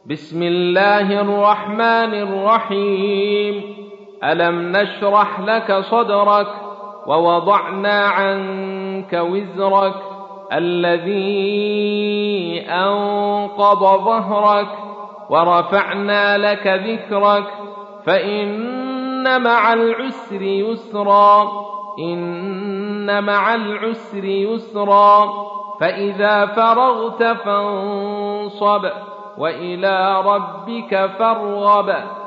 بسم الله الرحمن الرحيم. ألم نشرح لك صدرك ووضعنا عنك وزرك الذي أنقض ظهرك ورفعنا لك ذكرك فإن مع العسر يسرا إن مع العسر يسرا فإذا فرغت فانصب وإلى ربك فارغب